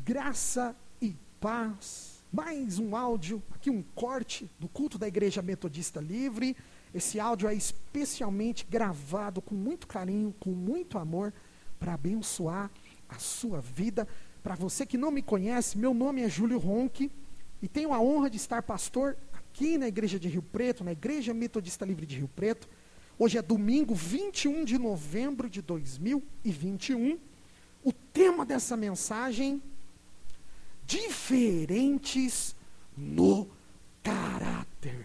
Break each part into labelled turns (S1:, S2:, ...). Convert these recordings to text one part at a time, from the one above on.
S1: Graça e paz. Mais um áudio, aqui um corte do culto da Igreja Metodista Livre. Esse áudio é especialmente gravado com muito carinho, com muito amor, para abençoar a sua vida. Para você que não me conhece, meu nome é Júlio Ronque e tenho a honra de estar pastor aqui na Igreja de Rio Preto, na Igreja Metodista Livre de Rio Preto. Hoje é domingo, 21 de novembro de 2021. O tema dessa mensagem: diferentes no caráter.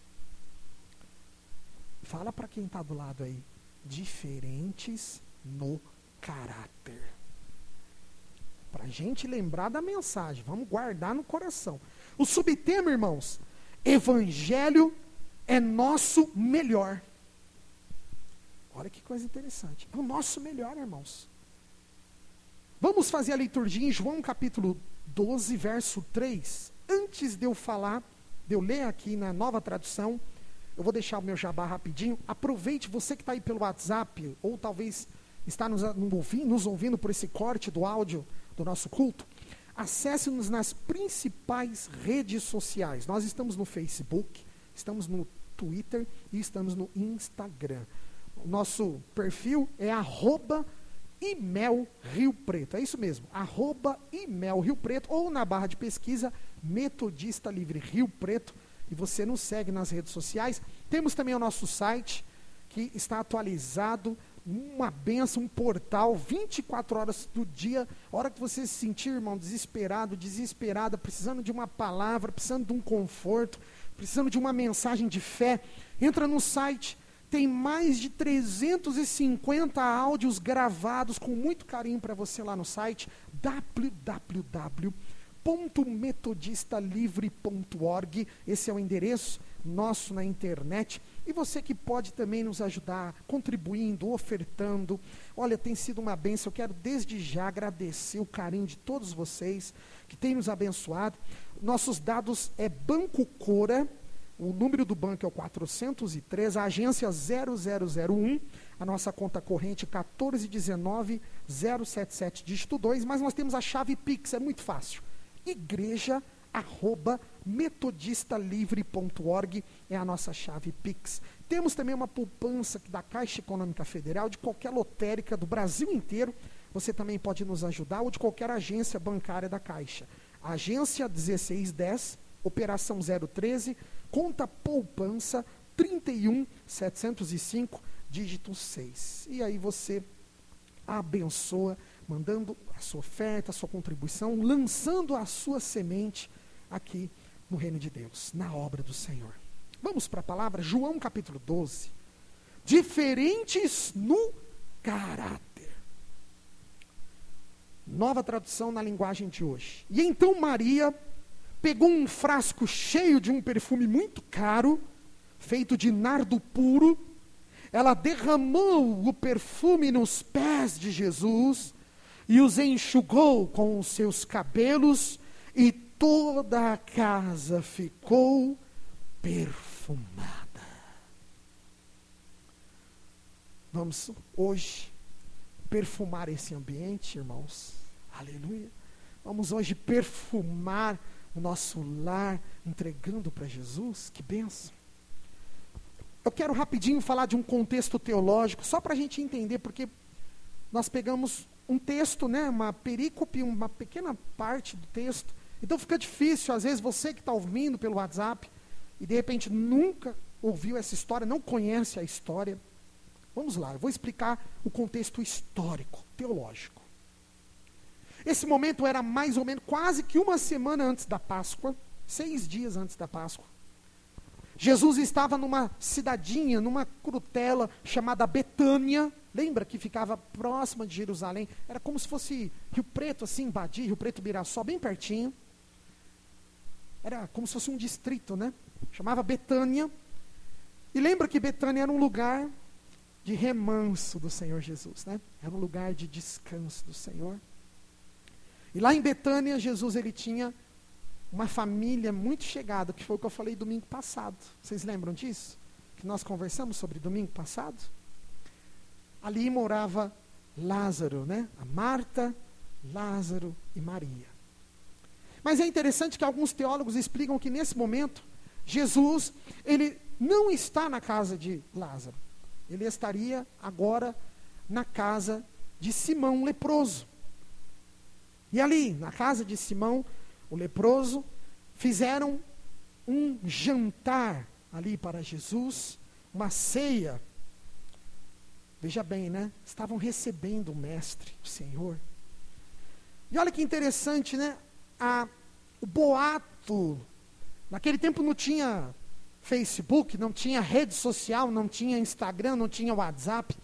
S1: Fala para quem está do lado aí. Diferentes no caráter. Para a gente lembrar da mensagem, vamos guardar no coração. O subtema, irmãos: Evangelho é nosso melhor. Olha que coisa interessante. É o nosso melhor, irmãos. Vamos fazer a liturgia em João capítulo 12, verso 3. Antes de eu falar, de eu ler aqui na Nova Tradução, eu vou deixar o meu jabá rapidinho. Aproveite, você que está aí pelo WhatsApp, ou talvez está nos ouvindo por esse corte do áudio do nosso culto. Acesse-nos nas principais redes sociais. Nós estamos no Facebook, estamos no Twitter e estamos no Instagram. O nosso perfil é @imelriopreto. É isso mesmo, @imelriopreto, ou na barra de pesquisa Metodista Livre Rio Preto, e você nos segue nas redes sociais. Temos também o nosso site, que está atualizado, uma bênção, um portal, 24 horas do dia. A hora que você se sentir, irmão, desesperado, desesperada, precisando de uma palavra, precisando de um conforto, precisando de uma mensagem de fé, entra no site. Tem mais de 350 áudios gravados com muito carinho para você lá no site, www.metodistalivre.org. Esse é o endereço nosso na internet. E você que pode também nos ajudar, contribuindo, ofertando. Olha, tem sido uma bênção. Eu quero desde já agradecer o carinho de todos vocês que têm nos abençoado. Nossos dados é Banco Cora. O número do banco é o 403, a agência 0001, a nossa conta corrente 1419077, dígito 2, mas nós temos a chave Pix, é muito fácil. igreja@metodistalivre.org é a nossa chave Pix. Temos também uma poupança da Caixa Econômica Federal, de qualquer lotérica do Brasil inteiro, você também pode nos ajudar, ou de qualquer agência bancária da Caixa. Agência 1610, operação 013, conta poupança 31705, dígito 6. E aí você abençoa, mandando a sua oferta, a sua contribuição, lançando a sua semente aqui no reino de Deus, na obra do Senhor. Vamos para a palavra, João capítulo 12. Diferentes no caráter. Nova tradução na linguagem de hoje. E então Maria pegou um frasco cheio de um perfume muito caro, feito de nardo puro. Ela derramou o perfume nos pés de Jesus e os enxugou com os seus cabelos, e toda a casa ficou perfumada. Vamos hoje perfumar esse ambiente, irmãos. Aleluia. Vamos hoje perfumar o nosso lar, entregando para Jesus. Que bênção. Eu quero rapidinho falar de um contexto teológico, só para a gente entender, porque nós pegamos um texto, né, uma perícope, uma pequena parte do texto, então fica difícil, às vezes você que está ouvindo pelo WhatsApp, e de repente nunca ouviu essa história, não conhece a história. Vamos lá, eu vou explicar o contexto histórico, teológico. Esse momento era mais ou menos quase que uma semana antes da Páscoa, 6 dias antes da Páscoa. Jesus estava numa cidadinha, numa crutela chamada Betânia. Lembra que ficava próxima de Jerusalém? Era como se fosse Rio Preto, assim, Badi, Rio Preto, Mirassol, bem pertinho. Era como se fosse um distrito, né? Chamava Betânia. E lembra que Betânia era um lugar de remanso do Senhor Jesus, né? Era um lugar de descanso do Senhor. E lá em Betânia, Jesus, ele tinha uma família muito chegada, que foi o que eu falei domingo passado. Vocês lembram disso? Que nós conversamos sobre domingo passado? Ali morava Lázaro, né? A Marta, Lázaro e Maria. Mas é interessante que alguns teólogos explicam que nesse momento, Jesus, ele não está na casa de Lázaro. Ele estaria agora na casa de Simão, o leproso. E ali, na casa de Simão, o leproso, fizeram um jantar ali para Jesus, uma ceia. Veja bem, né? Estavam recebendo o Mestre, o Senhor. E olha que interessante, né? O boato, naquele tempo não tinha Facebook, não tinha rede social, não tinha Instagram, não tinha WhatsApp.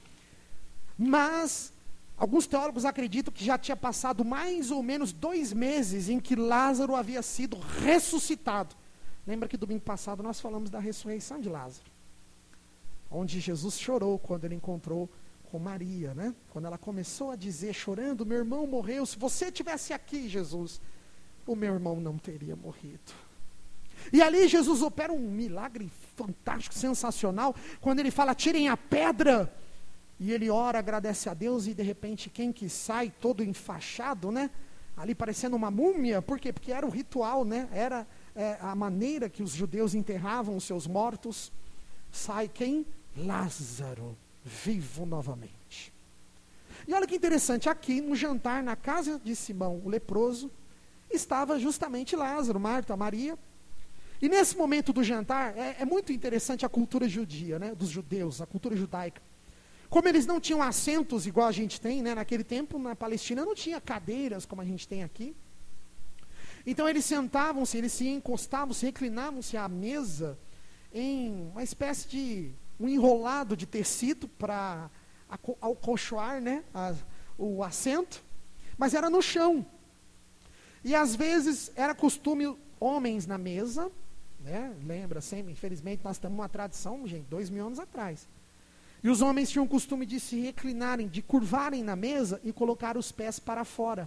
S1: Mas alguns teólogos acreditam que já tinha passado mais ou menos 2 meses em que Lázaro havia sido ressuscitado. Lembra que domingo passado nós falamos da ressurreição de Lázaro, onde Jesus chorou quando ele encontrou com Maria, né? Quando ela começou a dizer, chorando, meu irmão morreu, se você estivesse aqui, Jesus, o meu irmão não teria morrido. E ali Jesus opera um milagre fantástico, sensacional, quando ele fala, tirem a pedra, e ele ora, agradece a Deus, e de repente quem que sai todo enfaixado, né? Ali parecendo uma múmia, por quê? Porque era o ritual, né? Era a maneira que os judeus enterravam os seus mortos. Sai quem? Lázaro, vivo novamente. E olha que interessante, aqui no jantar, na casa de Simão, o leproso, estava justamente Lázaro, Marta, Maria. E nesse momento do jantar, é muito interessante a cultura judia, né, dos judeus, a cultura judaica. Como eles não tinham assentos igual a gente tem, né, naquele tempo, na Palestina, não tinha cadeiras como a gente tem aqui. Então eles sentavam-se, eles se encostavam, se reclinavam-se à mesa em uma espécie de um enrolado de tecido para acolchoar, né, o assento, mas era no chão. E às vezes era costume homens na mesa, né, lembra sempre, infelizmente nós temos uma tradição, gente, 2000 anos atrás. E os homens tinham o costume de se reclinarem, de curvarem na mesa e colocar os pés para fora.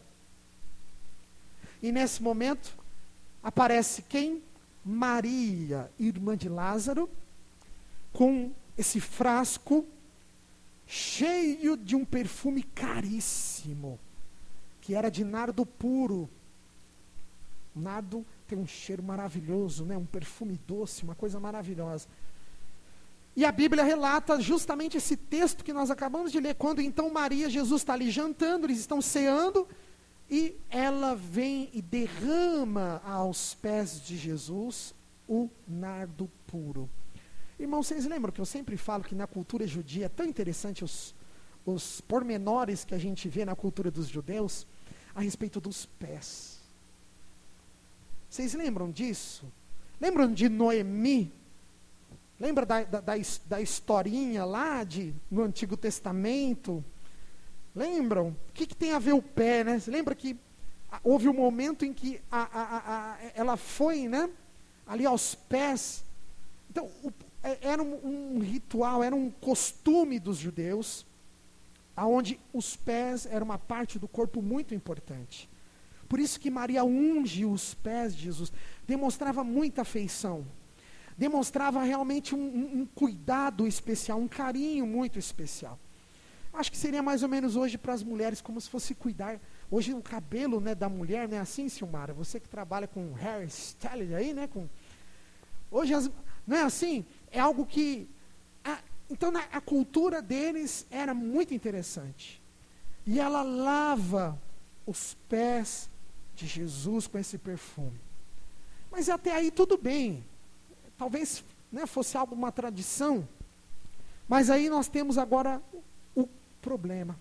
S1: E nesse momento, aparece quem? Maria, irmã de Lázaro, com esse frasco cheio de um perfume caríssimo, que era de nardo puro. Nardo tem um cheiro maravilhoso, né? Um perfume doce, uma coisa maravilhosa. E a Bíblia relata justamente esse texto que nós acabamos de ler, quando então Maria, Jesus está ali jantando, eles estão ceando, e ela vem e derrama aos pés de Jesus o nardo puro. Irmãos, vocês lembram que eu sempre falo que na cultura judia é tão interessante os pormenores que a gente vê na cultura dos judeus a respeito dos pés. Vocês lembram disso? Lembram de Noemi? Lembra da historinha lá no Antigo Testamento? Lembram? O que tem a ver o pé, né? Você lembra que houve um momento em que ela foi, né, ali aos pés. Então, era um ritual, era um costume dos judeus, onde os pés eram uma parte do corpo muito importante. Por isso que Maria unge os pés de Jesus, demonstrava muita afeição, demonstrava realmente um cuidado especial, um carinho muito especial. Acho que seria mais ou menos hoje para as mulheres, como se fosse cuidar. Hoje o cabelo, né, da mulher, não é assim, Silmara? Você que trabalha com hairstyle aí, né? Hoje, não é assim? É algo que... Então, a cultura deles era muito interessante. E ela lava os pés de Jesus com esse perfume. Mas até aí tudo bem. Talvez, né, fosse uma tradição. Mas aí nós temos agora o problema.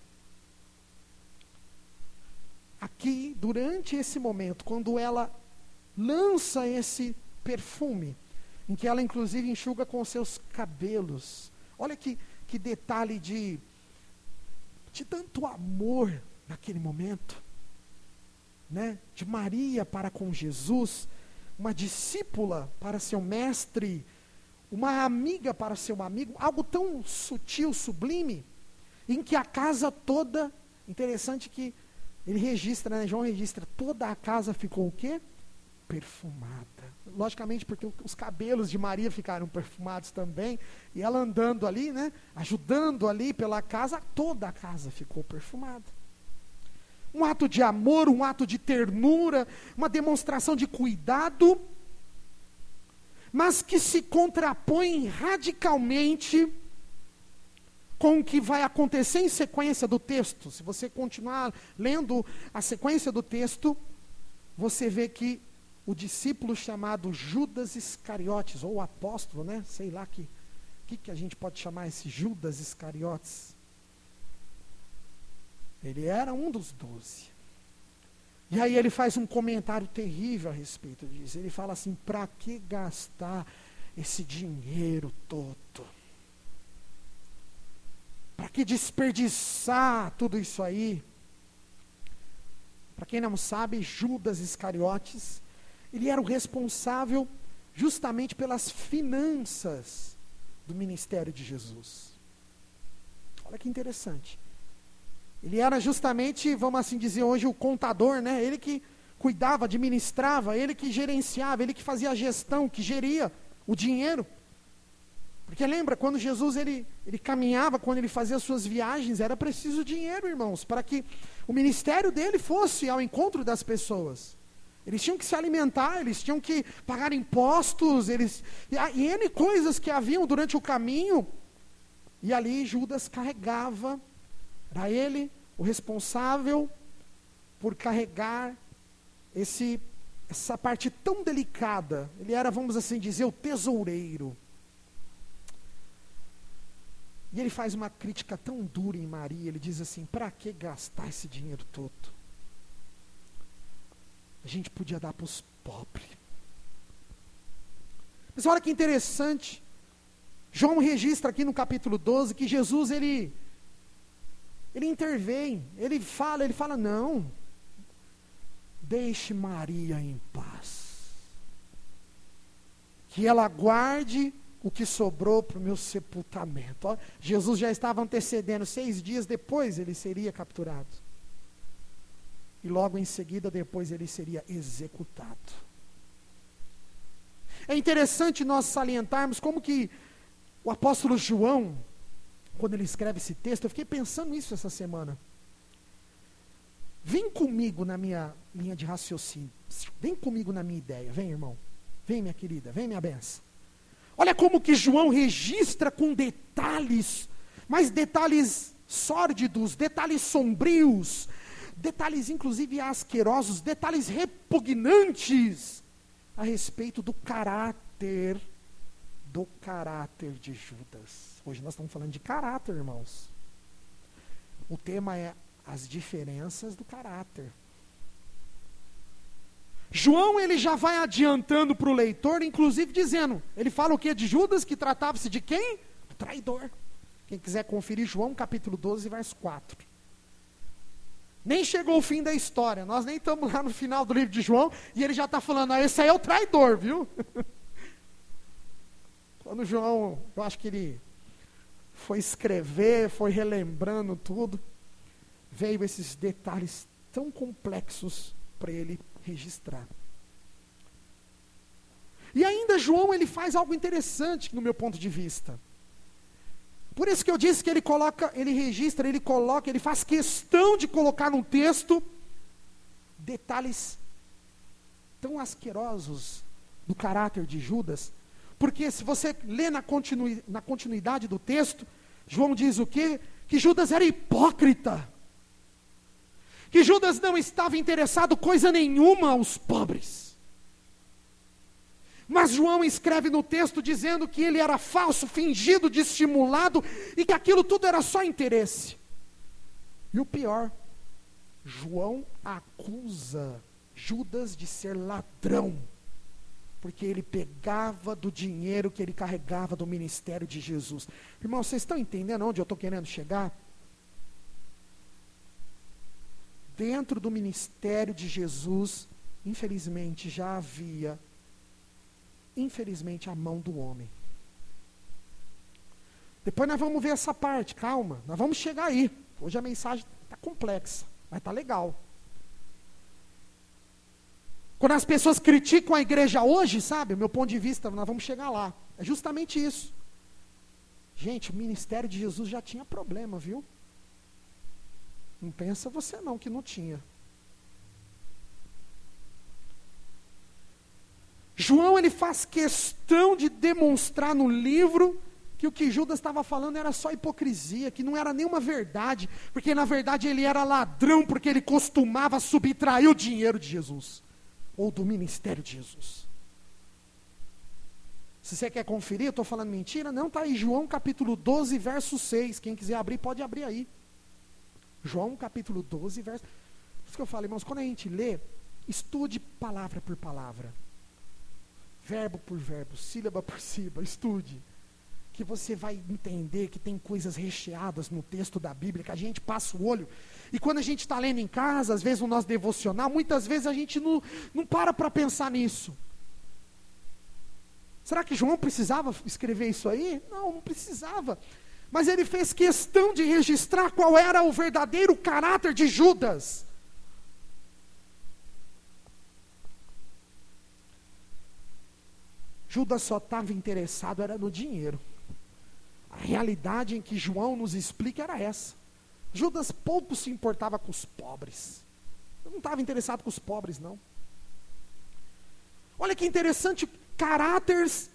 S1: Aqui, durante esse momento, quando ela lança esse perfume, em que ela inclusive enxuga com os seus cabelos. Olha que detalhe de tanto amor naquele momento, né? De Maria para com Jesus, uma discípula para seu mestre, uma amiga para seu amigo, algo tão sutil, sublime, em que a casa toda, interessante que ele registra, né? João registra, toda a casa ficou o quê? Perfumada. Logicamente porque os cabelos de Maria ficaram perfumados também, e ela andando ali, né, ajudando ali pela casa, toda a casa ficou perfumada. um ato de amor, um ato de ternura, uma demonstração de cuidado, mas que se contrapõe radicalmente com o que vai acontecer em sequência do texto. Se você continuar lendo a sequência do texto, você vê que o discípulo chamado Judas Iscariotes, ou apóstolo, né? Sei lá que a gente pode chamar esse Judas Iscariotes. Ele era um dos 12. E aí ele faz um comentário terrível a respeito disso. Ele fala assim: para que gastar esse dinheiro todo? Para que desperdiçar tudo isso aí? Para quem não sabe, Judas Iscariotes, ele era o responsável justamente pelas finanças do ministério de Jesus. Olha que interessante. Ele era justamente, vamos assim dizer hoje, o contador, né? Ele que cuidava, administrava, ele que gerenciava, ele que fazia a gestão, que geria o dinheiro. Porque lembra, quando Jesus ele caminhava, quando ele fazia as suas viagens, era preciso dinheiro, irmãos, para que o ministério dele fosse ao encontro das pessoas. Eles tinham que se alimentar, eles tinham que pagar impostos, e N coisas que haviam durante o caminho. E ali Judas carregava, era ele o responsável por carregar essa parte tão delicada. Ele era, vamos assim dizer, o tesoureiro. E ele faz uma crítica tão dura em Maria, ele diz assim: para que gastar esse dinheiro todo? A gente podia dar para os pobres. Mas olha que interessante, João registra aqui no capítulo 12 que Jesus, ele intervém, ele fala, não, deixe Maria em paz, que ela guarde o que sobrou para o meu sepultamento. Ó, Jesus já estava antecedendo, 6 dias depois ele seria capturado. E logo em seguida, depois ele seria executado. É interessante nós salientarmos como que o apóstolo João, quando ele escreve esse texto, eu fiquei pensando nisso essa semana. Vem comigo na minha linha de raciocínio. Vem comigo na minha ideia. Vem, irmão. Vem, minha querida. Vem, minha benção. Olha como que João registra com detalhes, mas detalhes sórdidos, detalhes sombrios, detalhes inclusive asquerosos, detalhes repugnantes a respeito do caráter de Judas. Hoje nós estamos falando de caráter, irmãos. O tema é as diferenças do caráter. João, ele já vai adiantando para o leitor, inclusive dizendo, ele fala o que de Judas, que tratava-se de quem? O traidor. Quem quiser conferir João, capítulo 12, verso 4. Nem chegou o fim da história, nós nem estamos lá no final do livro de João, e ele já está falando, esse aí é o traidor, viu? Quando João, eu acho que ele foi escrever, foi relembrando tudo, veio esses detalhes tão complexos para ele registrar. E ainda João, ele faz algo interessante no meu ponto de vista. Por isso que eu disse que ele registra, ele faz questão de colocar no texto detalhes tão asquerosos do caráter de Judas, porque se você lê na continuidade do texto, João diz o quê? Que Judas era hipócrita, que Judas não estava interessado coisa nenhuma aos pobres. Mas João escreve no texto dizendo que ele era falso, fingido, dissimulado, e que aquilo tudo era só interesse. E o pior, João acusa Judas de ser ladrão, porque ele pegava do dinheiro que ele carregava do ministério de Jesus. Irmãos, vocês estão entendendo onde eu estou querendo chegar? Dentro do ministério de Jesus, infelizmente, já havia, a mão do homem. Depois nós vamos ver essa parte, calma, nós vamos chegar aí. Hoje a mensagem está complexa, mas está legal. Quando as pessoas criticam a igreja hoje, sabe, o meu ponto de vista, nós vamos chegar lá. É justamente isso. Gente, o ministério de Jesus já tinha problema, viu? Não pensa você não que não tinha. João, ele faz questão de demonstrar no livro que o que Judas estava falando era só hipocrisia, que não era nenhuma verdade, porque na verdade ele era ladrão, porque ele costumava subtrair o dinheiro de Jesus, ou do ministério de Jesus. Se você quer conferir, eu estou falando mentira? Não, está aí, João capítulo 12, verso 6, quem quiser abrir, pode abrir aí. João capítulo 12, verso... Por isso que eu falo, irmãos, quando a gente lê, estude palavra por palavra, verbo por verbo, sílaba por sílaba, estude, que você vai entender que tem coisas recheadas no texto da Bíblia, que a gente passa o olho, e quando a gente está lendo em casa, às vezes no nosso devocional, muitas vezes a gente não para pensar nisso. Será que João precisava escrever isso aí? Não precisava, mas ele fez questão de registrar qual era o verdadeiro caráter de Judas. Judas só estava interessado era no dinheiro. A realidade em que João nos explica era essa. Judas pouco se importava com os pobres. Ele não estava interessado com os pobres, não. Olha que interessante, caráteres,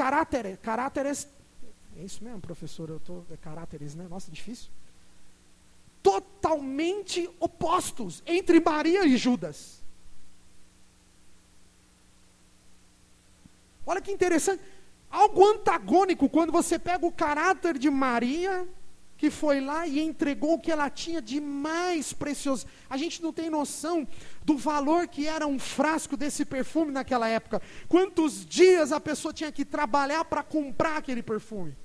S1: é isso mesmo, professor, caráteres, né? Nossa, difícil. Totalmente opostos entre Maria e Judas. Olha que interessante, algo antagônico quando você pega o caráter de Maria, que foi lá e entregou o que ela tinha de mais precioso. A gente não tem noção do valor que era um frasco desse perfume naquela época. Quantos dias a pessoa tinha que trabalhar para comprar aquele perfume?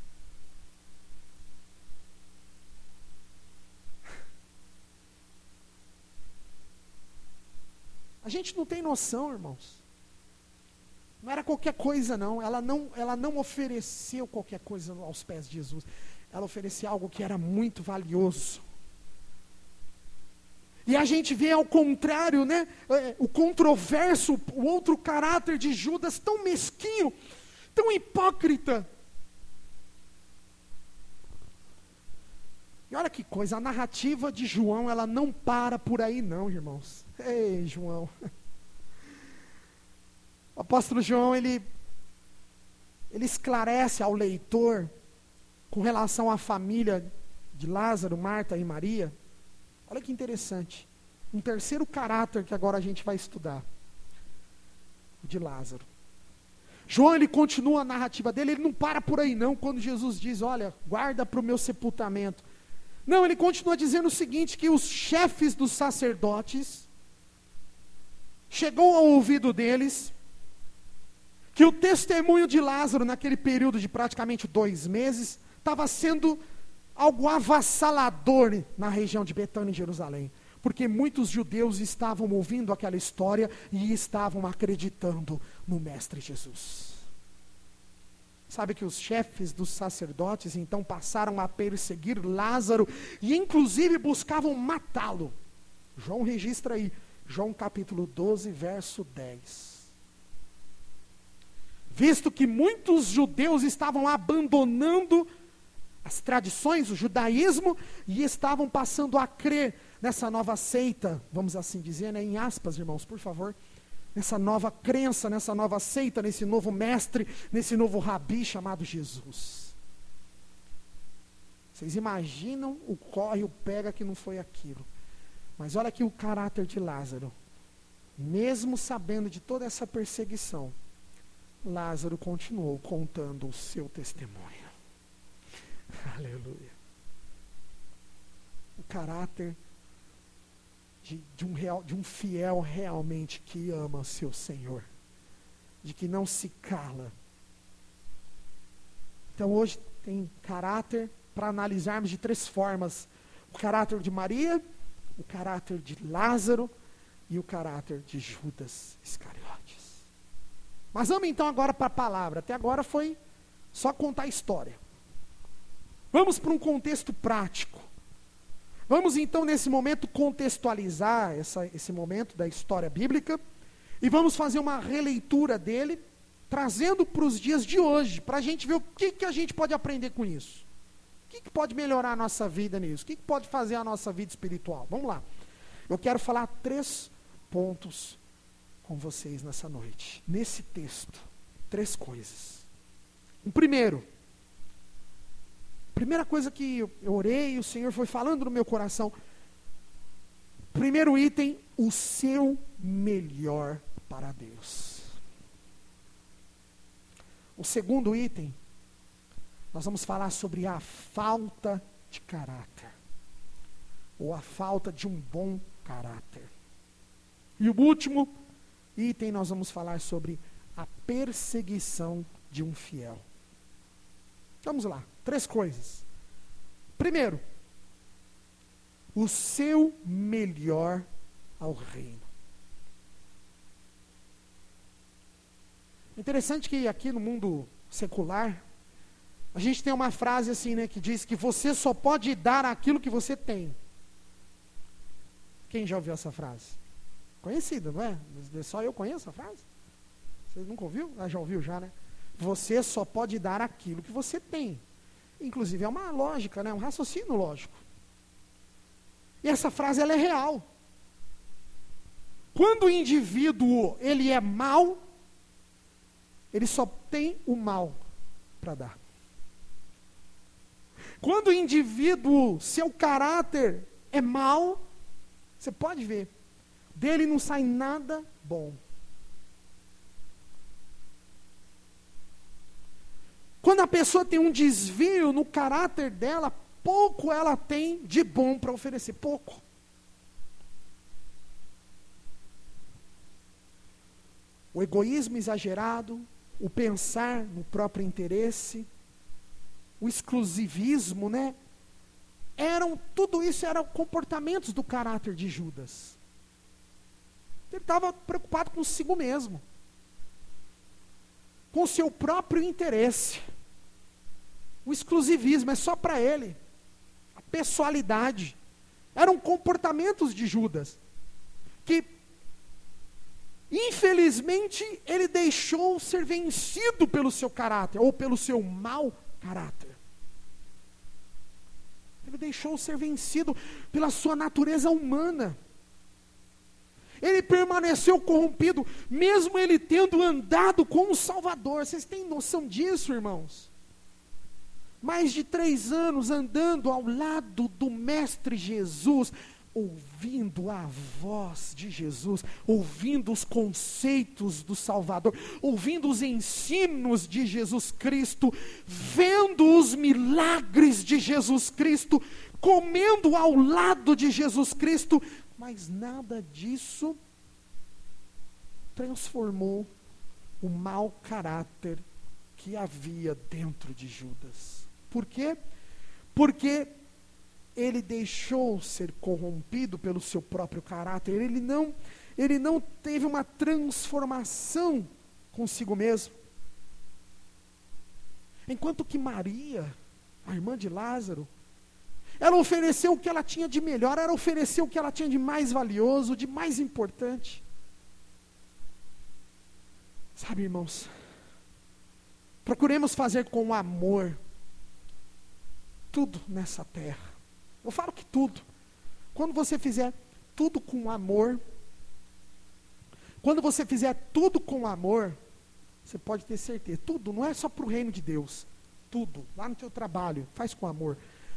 S1: A gente não tem noção, irmãos. Não era qualquer coisa não, ela não ofereceu qualquer coisa aos pés de Jesus, ela oferecia algo que era muito valioso. E a gente vê ao contrário, né, o controverso, o outro caráter de Judas, tão mesquinho, tão hipócrita. E olha que coisa, a narrativa de João, ela não para por aí não, irmãos. Ei, João... O apóstolo João, ele esclarece ao leitor, com relação à família de Lázaro, Marta e Maria. Olha que interessante. Um terceiro caráter que agora a gente vai estudar. O de Lázaro. João, ele continua a narrativa dele, ele não para por aí não, quando Jesus diz, olha, guarda para o meu sepultamento. Não, ele continua dizendo o seguinte, que os chefes dos sacerdotes, chegou ao ouvido deles, que o testemunho de Lázaro, naquele período de praticamente 2 meses, estava sendo algo avassalador na região de Betânia, em Jerusalém. Porque muitos judeus estavam ouvindo aquela história e estavam acreditando no Mestre Jesus. Sabe que os chefes dos sacerdotes, então, passaram a perseguir Lázaro e, inclusive, buscavam matá-lo. João registra aí, João capítulo 12, verso 10. Visto que muitos judeus estavam abandonando as tradições, o judaísmo, e estavam passando a crer nessa nova seita, vamos assim dizer, né, em aspas, irmãos, por favor, nessa nova crença, nessa nova seita, nesse novo mestre, nesse novo rabi chamado Jesus. Vocês imaginam o corre, o pega que não foi aquilo. Mas olha aqui o caráter de Lázaro. Mesmo sabendo de toda essa perseguição, Lázaro continuou contando o seu testemunho. Aleluia. O caráter de um fiel realmente que ama seu Senhor, de que não se cala. Então hoje tem caráter para analisarmos de 3 formas: o caráter de Maria, o caráter de Lázaro e o caráter de Judas Iscariotes. Mas vamos então agora para a palavra. Até agora foi só contar a história. Vamos para um contexto prático. Vamos então nesse momento contextualizar esse momento da história bíblica e vamos fazer uma releitura dele, trazendo para os dias de hoje, para a gente ver o que a gente pode aprender com isso. O que pode melhorar a nossa vida nisso? O que pode fazer a nossa vida espiritual? Vamos lá. Eu quero falar 3 pontos com vocês nessa noite. Nesse texto. 3 coisas. O primeiro. Primeira coisa que eu orei e o Senhor foi falando no meu coração. Primeiro item, o seu melhor para Deus. O segundo item, nós vamos falar sobre a falta de caráter. Ou a falta de um bom caráter. E o último item, nós vamos falar sobre a perseguição de um fiel. Vamos lá, 3 coisas. Primeiro, o seu melhor ao reino. Interessante que aqui no mundo secular, a gente tem uma frase assim, né, que diz que você só pode dar aquilo que você tem. Quem já ouviu essa frase? Conhecida, não é? Só eu conheço a frase? Vocês nunca ouviu? Já ouviu já, né? Você só pode dar aquilo que você tem. Inclusive é uma lógica, né? Um raciocínio lógico. E essa frase ela é real. Quando o indivíduo ele é mau, ele só tem o mal para dar. Quando o indivíduo, seu caráter é mau, você pode ver, dele não sai nada bom. Quando a pessoa tem um desvio no caráter dela, pouco ela tem de bom para oferecer, pouco. O egoísmo exagerado, o pensar no próprio interesse, o exclusivismo, né? Tudo isso eram comportamentos do caráter de Judas. Ele estava preocupado consigo mesmo, com o seu próprio interesse. O exclusivismo é só para ele. A pessoalidade. Eram comportamentos de Judas. Que, infelizmente, ele deixou ser vencido pelo seu caráter, ou pelo seu mau caráter. Ele deixou ser vencido pela sua natureza humana. Ele permaneceu corrompido, mesmo ele tendo andado com o Salvador. Vocês têm noção disso, irmãos? Mais de 3 anos andando ao lado do Mestre Jesus, ouvindo a voz de Jesus, ouvindo os conceitos do Salvador, ouvindo os ensinos de Jesus Cristo, vendo os milagres de Jesus Cristo, comendo ao lado de Jesus Cristo, mas nada disso transformou o mau caráter que havia dentro de Judas. Por quê? Porque ele deixou ser corrompido pelo seu próprio caráter. Ele não teve uma transformação consigo mesmo. Enquanto que Maria, a irmã de Lázaro, ela ofereceu o que ela tinha de melhor, ela ofereceu o que ela tinha de mais valioso, de mais importante. Sabe, irmãos, procuremos fazer com amor tudo nessa terra. Eu falo que tudo. Quando você fizer tudo com amor, quando você fizer tudo com amor, você pode ter certeza, tudo, não é só para o reino de Deus, tudo, lá no teu trabalho, faz com amor.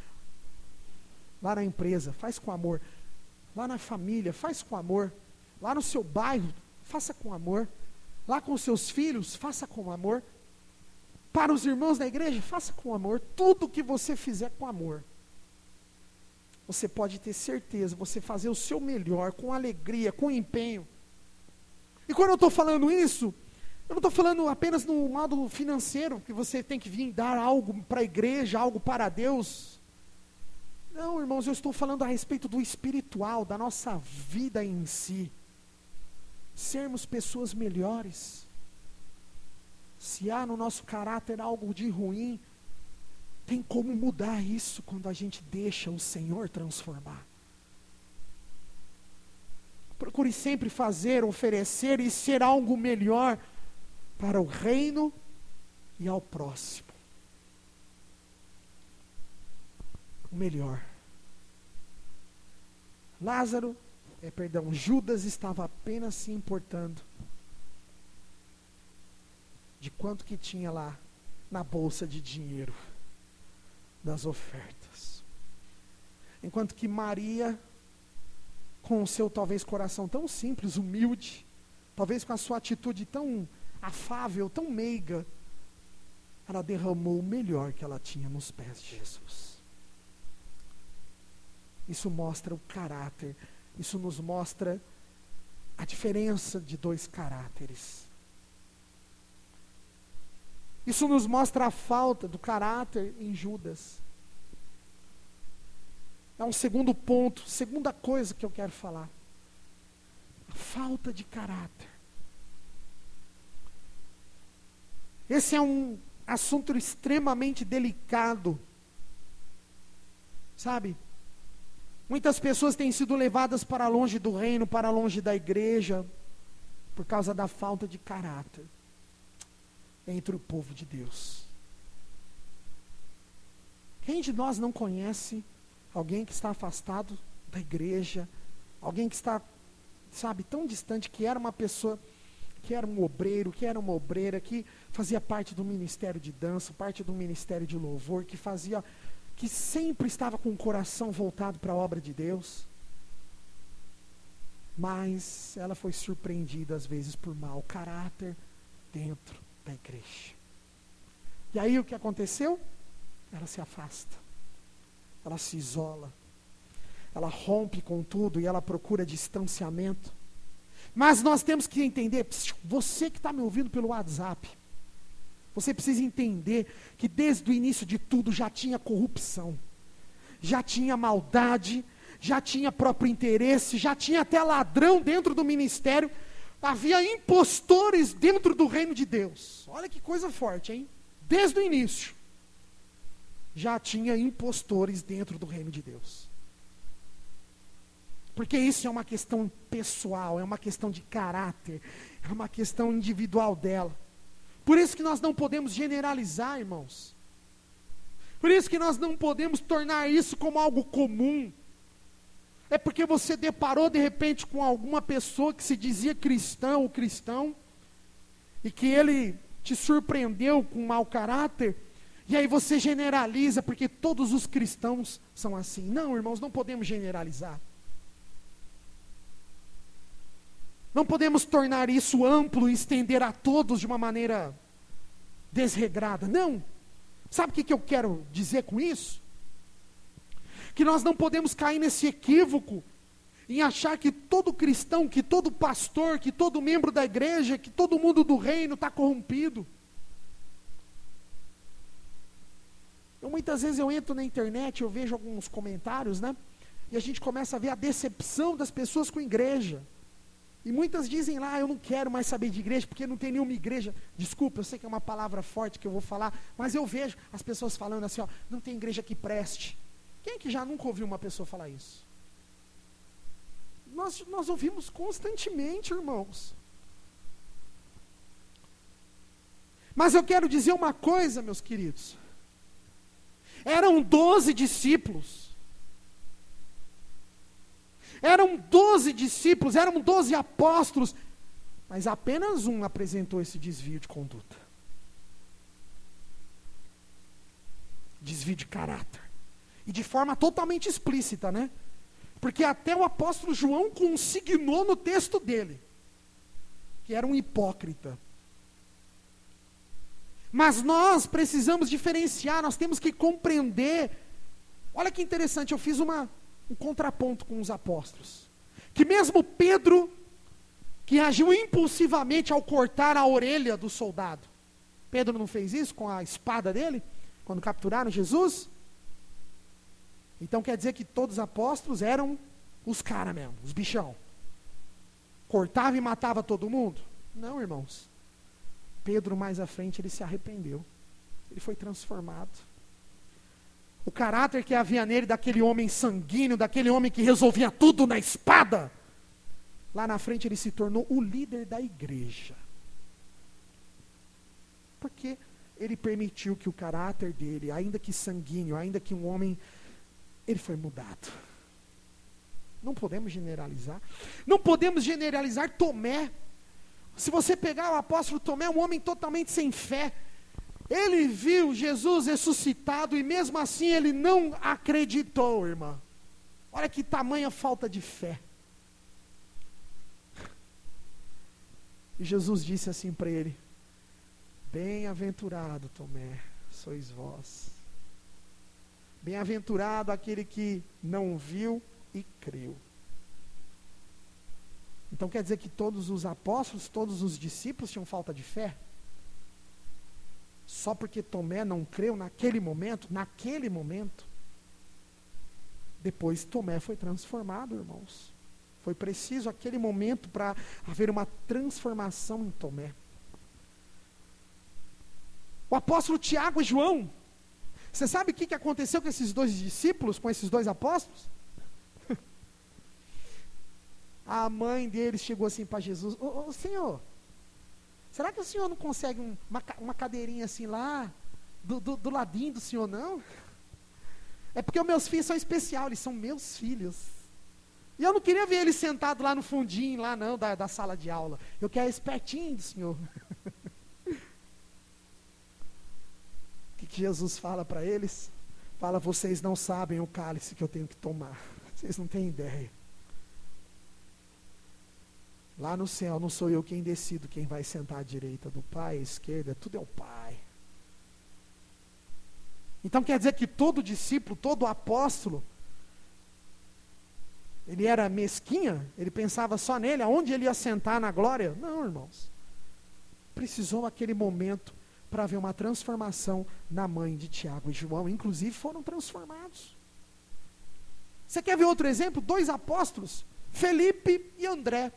S1: Lá na empresa, faz com amor. Lá na família, faz com amor. Lá no seu bairro, faça com amor. Lá com os seus filhos, faça com amor. Para os irmãos da igreja, faça com amor. Tudo que você fizer com amor, você pode ter certeza, você fazer o seu melhor, com alegria, com empenho. E quando eu estou falando isso, eu não estou falando apenas no modo financeiro, que você tem que vir dar algo para a igreja, algo para Deus. Não, irmãos, eu estou falando a respeito do espiritual, da nossa vida em si. Sermos pessoas melhores. Se há no nosso caráter algo de ruim, tem como mudar isso quando a gente deixa o Senhor transformar. Procure sempre fazer, oferecer e ser algo melhor para o reino e ao próximo. o melhor. Judas estava apenas se importando de quanto que tinha lá na bolsa de dinheiro das ofertas. Enquanto que Maria, com o seu talvez coração tão simples, humilde, talvez com a sua atitude tão afável, tão meiga, ela derramou o melhor que ela tinha nos pés de Jesus. Isso mostra o caráter, isso nos mostra a diferença de dois caráteres. Isso nos mostra a falta do caráter em Judas. É um segundo ponto, segunda coisa que eu quero falar. A falta de caráter. Esse é um assunto extremamente delicado. Sabe? Muitas pessoas têm sido levadas para longe do reino, para longe da igreja, por causa da falta de caráter entre o povo de Deus. Quem de nós não conhece alguém que está afastado da igreja, alguém que está, sabe, tão distante, que era uma pessoa, que era um obreiro, que era uma obreira, que fazia parte do ministério de dança, parte do ministério de louvor, que sempre estava com o coração voltado para a obra de Deus, mas ela foi surpreendida às vezes por mau caráter dentro da igreja. E aí o que aconteceu? Ela se afasta, ela se isola, ela rompe com tudo e ela procura distanciamento. Mas nós temos que entender, você que está me ouvindo pelo WhatsApp, você precisa entender que desde o início de tudo já tinha corrupção, já tinha maldade, já tinha próprio interesse, já tinha até ladrão dentro do ministério, havia impostores dentro do reino de Deus. Olha que coisa forte, hein? Desde o início, já tinha impostores dentro do reino de Deus. Porque isso é uma questão pessoal, é uma questão de caráter, é uma questão individual dela. Por isso que nós não podemos generalizar, irmãos. Por isso que nós não podemos tornar isso como algo comum. É porque você deparou de repente com alguma pessoa que se dizia cristão ou cristão, e que ele te surpreendeu com mau caráter, e aí você generaliza, porque todos os cristãos são assim. Não, irmãos, não podemos generalizar. Não podemos tornar isso amplo e estender a todos de uma maneira desregrada. Não. Sabe o que eu quero dizer com isso? Que nós não podemos cair nesse equívoco em achar que todo cristão, que todo pastor, que todo membro da igreja, que todo mundo do reino está corrompido. Muitas vezes eu entro na internet, eu vejo alguns comentários, né? E a gente começa a ver a decepção das pessoas com a igreja. E muitas dizem lá, eu não quero mais saber de igreja, porque não tem nenhuma igreja. Desculpa, eu sei que é uma palavra forte que eu vou falar, mas eu vejo as pessoas falando assim, ó, não tem igreja que preste. Quem que já nunca ouviu uma pessoa falar isso? Nós ouvimos constantemente, irmãos. Mas eu quero dizer uma coisa, meus queridos. Eram 12 discípulos. Eram 12 discípulos, eram 12 apóstolos, mas apenas um apresentou esse desvio de conduta. Desvio de caráter. E de forma totalmente explícita, né? Porque até o apóstolo João consignou no texto dele, que era um hipócrita. Mas nós precisamos diferenciar, nós temos que compreender. Olha que interessante, eu fiz um contraponto com os apóstolos. Que mesmo Pedro, que agiu impulsivamente ao cortar a orelha do soldado. Pedro não fez isso com a espada dele, quando capturaram Jesus? Então quer dizer que todos os apóstolos eram os caras mesmo, os bichão. Cortava e matava todo mundo? Não, irmãos. Pedro mais à frente ele se arrependeu. Ele foi transformado. O caráter que havia nele daquele homem sanguíneo, daquele homem que resolvia tudo na espada, lá na frente ele se tornou o líder da igreja. Porque ele permitiu que o caráter dele, ainda que sanguíneo, ainda que um homem ele foi mudado. Não podemos generalizar. Não podemos generalizar Tomé. Se você pegar o apóstolo Tomé, um homem totalmente sem fé, ele viu Jesus ressuscitado e mesmo assim ele não acreditou, irmã. Olha que tamanha falta de fé. E Jesus disse assim para ele: bem-aventurado Tomé, sois vós. Bem-aventurado aquele que não viu e creu. Então quer dizer que todos os apóstolos, todos os discípulos tinham falta de fé? Só porque Tomé não creu naquele momento? Depois Tomé foi transformado, irmãos. Foi preciso aquele momento para haver uma transformação em Tomé. O apóstolo Tiago e João, você sabe o que aconteceu com esses dois discípulos, com esses dois apóstolos? A mãe deles chegou assim para Jesus: ô Senhor, será que o Senhor não consegue uma cadeirinha assim lá, do ladinho do Senhor, não? É porque os meus filhos são especiais, eles são meus filhos. E eu não queria ver eles sentados lá no fundinho, lá não, da sala de aula. Eu quero esse pertinho do Senhor. O que Jesus fala para eles? Fala: vocês não sabem o cálice que eu tenho que tomar. Vocês não têm ideia. Lá no céu não sou eu quem decido quem vai sentar à direita do Pai, à esquerda, tudo é o Pai. Então quer dizer que todo discípulo, todo apóstolo, ele era mesquinha? Ele pensava só nele, aonde ele ia sentar na glória? Não, irmãos. Precisou aquele momento para haver uma transformação na mãe de Tiago e João. Inclusive foram transformados. Você quer ver outro exemplo? 2 apóstolos, Felipe e André.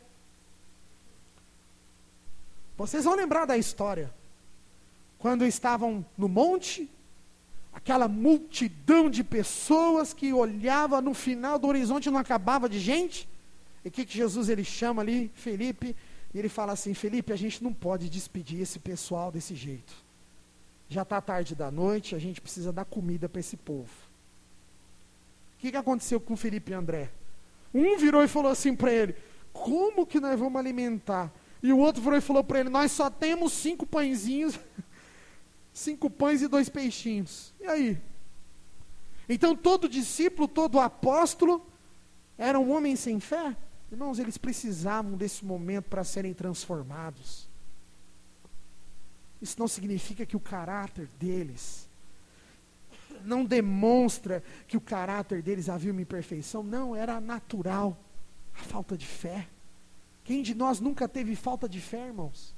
S1: Vocês vão lembrar da história. Quando estavam no monte, aquela multidão de pessoas que olhava no final do horizonte, não acabava de gente. E o que Jesus ele chama ali, Felipe, e ele fala assim: Felipe, a gente não pode despedir esse pessoal desse jeito. Já está tarde da noite, a gente precisa dar comida para esse povo. O que aconteceu com Felipe e André? Um virou e falou assim para ele: como que nós vamos alimentar? E o outro virou e falou para ele: nós só temos 5 pãezinhos, 5 pães e 2 peixinhos. E aí? Então todo discípulo, todo apóstolo, era um homem sem fé? Irmãos, eles precisavam desse momento para serem transformados. Isso não significa que o caráter deles não demonstra que o caráter deles havia uma imperfeição. Não, era natural a falta de fé. Quem de nós nunca teve falta de fé, irmãos?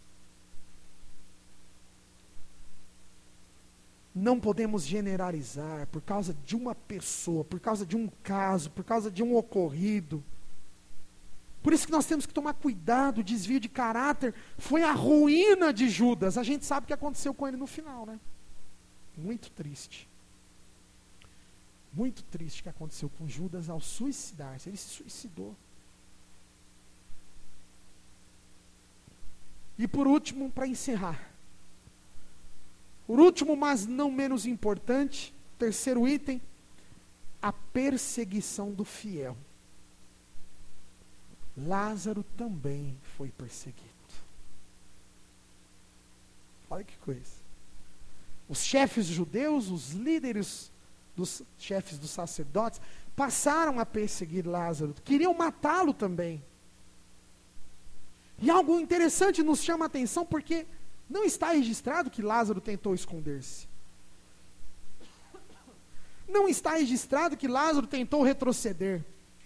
S1: Não podemos generalizar por causa de uma pessoa, por causa de um caso, por causa de um ocorrido. Por isso que nós temos que tomar cuidado. O desvio de caráter foi a ruína de Judas. A gente sabe o que aconteceu com ele no final, né? Muito triste. Muito triste o que aconteceu com Judas ao suicidar-se. Ele se suicidou. E por último, para encerrar. Por último, mas não menos importante, terceiro item, a perseguição do fiel. Lázaro também foi perseguido. Olha que coisa. Os chefes judeus, os líderes dos chefes dos sacerdotes, passaram a perseguir Lázaro, queriam matá-lo também. E algo interessante nos chama a atenção, porque não está registrado que Lázaro tentou esconder-se. Não está registrado que Lázaro tentou retroceder.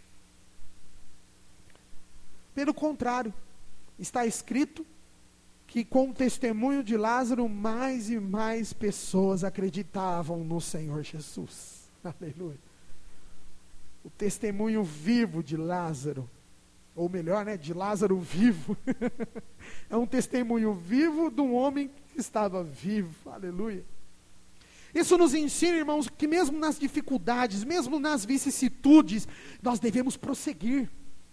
S1: Pelo contrário, está escrito que com o testemunho de Lázaro, mais e mais pessoas acreditavam no Senhor Jesus. Aleluia. O testemunho vivo de Lázaro, ou melhor, né, de Lázaro vivo, é um testemunho vivo de um homem que estava vivo. Aleluia. Isso nos ensina, irmãos, que mesmo nas dificuldades, mesmo nas vicissitudes, nós devemos prosseguir.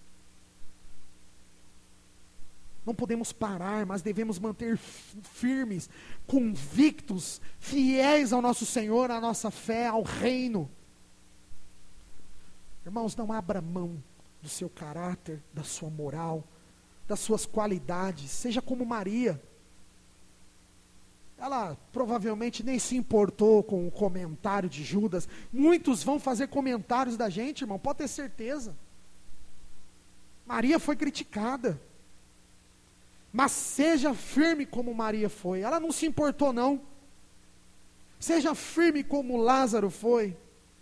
S1: Não podemos parar, mas devemos manter firmes, convictos, fiéis ao nosso Senhor, à nossa fé, ao reino. Irmãos, não abra mão do seu caráter, da sua moral, das suas qualidades. Seja como Maria. Ela provavelmente nem se importou com o comentário de Judas. Muitos vão fazer comentários da gente, irmão, pode ter certeza. Maria foi criticada. Mas seja firme como Maria foi. Ela não se importou, não. Seja firme como Lázaro foi.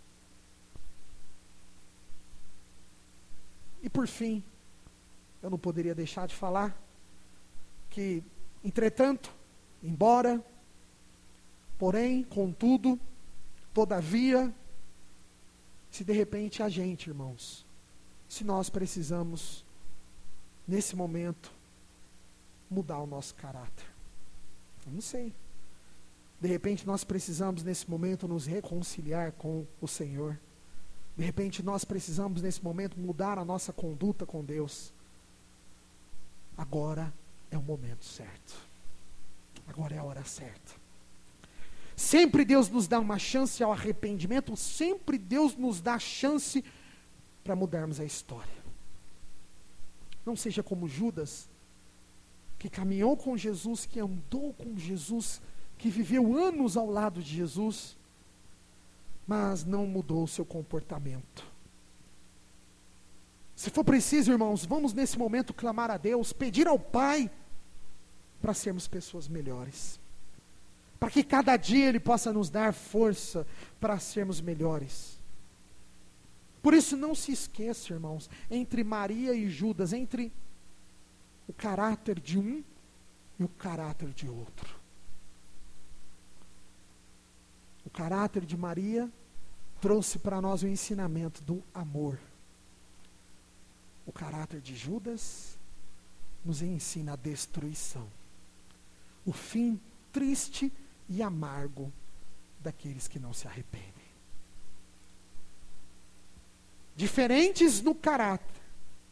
S1: E por fim, eu não poderia deixar de falar que, entretanto, embora, porém, contudo, todavia, se de repente a gente, irmãos, se nós precisamos, nesse momento, mudar o nosso caráter. Eu não sei. De repente nós precisamos, nesse momento, nos reconciliar com o Senhor. De repente nós precisamos, nesse momento, mudar a nossa conduta com Deus. Agora é o momento certo. Agora é a hora certa. Sempre Deus nos dá uma chance ao arrependimento, sempre Deus nos dá chance para mudarmos a história. Não seja como Judas, que caminhou com Jesus, que andou com Jesus, que viveu anos ao lado de Jesus, mas não mudou o seu comportamento. Se for preciso, irmãos, vamos nesse momento clamar a Deus, pedir ao Pai, para sermos pessoas melhores. Para que cada dia Ele possa nos dar força para sermos melhores. Por isso não se esqueça, irmãos, entre Maria e Judas, entre o caráter de um e o caráter de outro. O caráter de Maria trouxe para nós o ensinamento do amor. O caráter de Judas nos ensina a destruição. O fim triste e amargo daqueles que não se arrependem. Diferentes no caráter.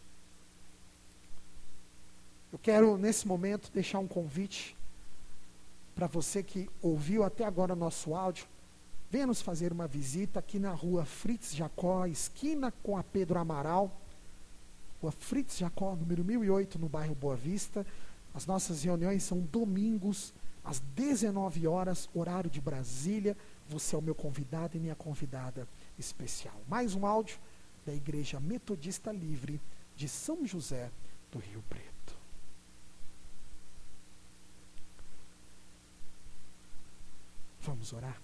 S1: Eu quero, nesse momento, deixar um convite para você que ouviu até agora nosso áudio. Venha nos fazer uma visita aqui na rua Fritz Jacó, esquina com a Pedro Amaral. Rua Fritz Jacó, número 1008, no bairro Boa Vista. As nossas reuniões são domingos, às 19 horas, horário de Brasília. Você é o meu convidado e minha convidada especial. Mais um áudio da Igreja Metodista Livre de São José do Rio Preto. Vamos orar?